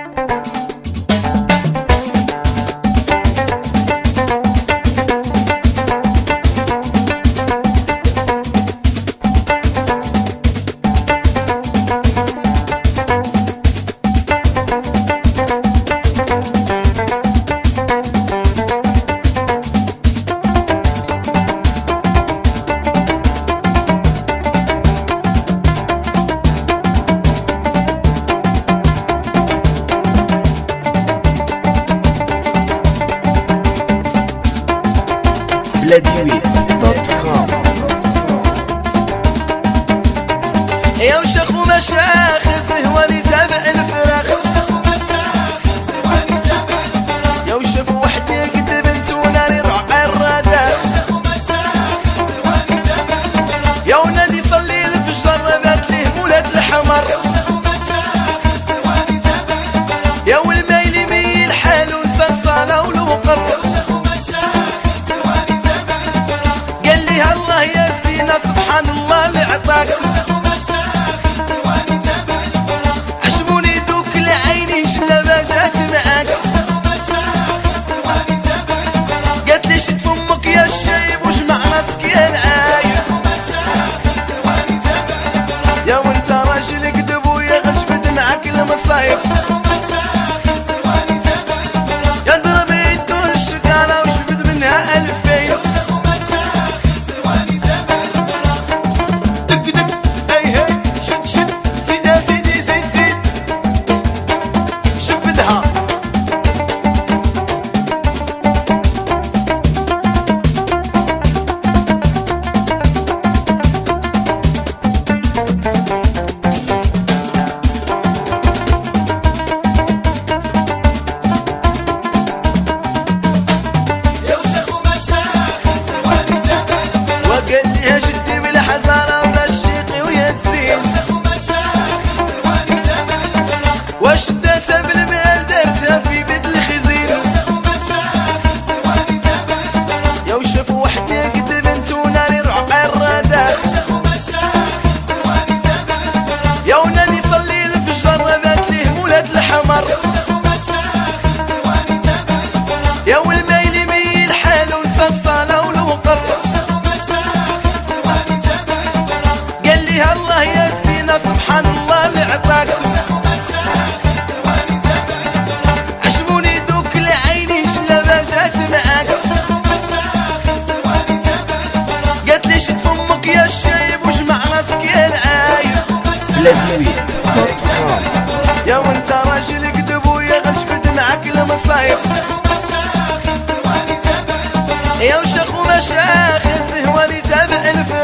بلاديوي.com. يا وشيخ ومشايخ الزهواني تابع الفراخ، يا وشيخ وحدي قد بنتونا لرعى الرداخ، يا ونادي صلي الفجر بات ليه مولاد الحمر، يا والميل يميل حالو نسى الصلاة والوقر، قال لي الله يا سينا سبحان الله اللي عطاك، عشموني دوك لعيني شلبا جات معاك، قالت لي شد فمك يا الشايب وجمع راسك يا العايب، يا وانت راجل كذب ويا غنجبد معاك المصايب، يا ضرب يدو الشكارة وجبد منها 2000. دق دق اي هي شد شد زيد يا سيدي زيد زيد شبدها. وقال لي شدي بالحزارة وبالشيقي ويا تزين، وشدتها بالمال دارتها في بيت الخزين، يا وشاف وحدي قد بنتونا لرعى الرداخ، يا ونادي صلي الفجر بات ليه مولاد الحمر، يا والميل يميل حالو نسى الصلاة والوقر، قال لي الله يا سينا سبحان الله اللي عطاك، عشموني دوك لعيني شلبا جات معاك، قالت لي شد فمك يا الشايب وجمع راسك يا العايب، بلاديوي.com. يا وانت راجل كذب ويا غنجبد معاك المصايب، يا وشيخ ومشايخ الزهواني تابع الفراخ.